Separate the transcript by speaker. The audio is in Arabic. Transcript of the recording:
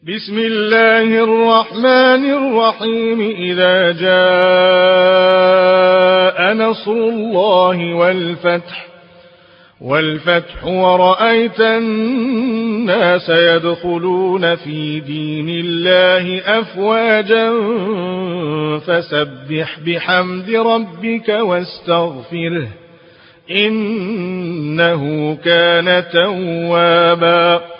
Speaker 1: بسم الله الرحمن الرحيم. إذا جاء نصر الله والفتح ورأيت الناس يدخلون في دين الله أفواجا فسبح بحمد ربك واستغفره إنه كان توابا.